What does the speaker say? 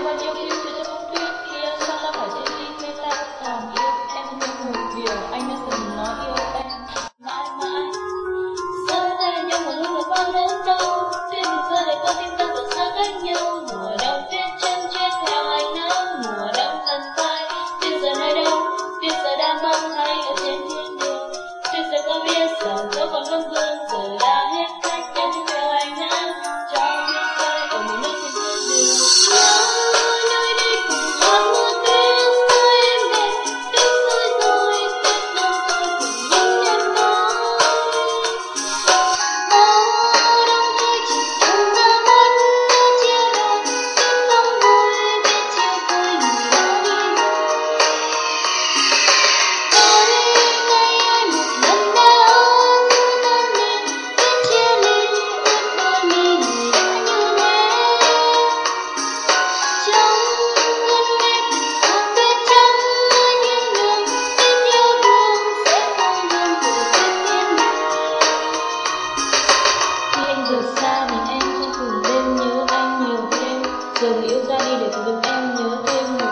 bao nhiêu khi chưa cho bông tuyết kia, sao ta phải chết đi khi ta còn yêu em thêm một điều anh đã từng nói yêu em mãi mãi. Sao ta nhau một lúc mà bao lớn đâu, tuyết thì rơi để con tim ta vẫn xa cách nhau. Mùa đông tuyết chân chết theo ánh nắng, mùa đông dần phai. Tuyết giờ nơi đâu, tuyết giờ đang băng hay ở trên thiên đường. Tuyết giờ có biết rằng dẫu còn vương vương giờ đã hết cách, em chỉ theo ánh nắng cho tuyết rơi ở một nơi trên thiên đường. Nơi đi cùng giọt mưa tuyết rơi em đẹp, tuyết rơi rồi tuyết nâng tôi cùng những đêm tối. Đông tôi chỉ trông ra mắt nơi chia đôi, tuyết bóng vui biết chia vui người đã đi rồi. Tôi ngày ai một lần đã giữ tan liền, tuyết chia ly ướt đôi mi người đã như thế. Trong ngân mê tình thương tuyết trắng nơi nghiêng đường, tuyết yêu thương sẽ không buồn từ tuyết thiên đường. Khi anh rời xa mình em trong từng đêm nhớ anh nhiều thêm, giờ người yêu ra đi để từ bên em nhớ thêm.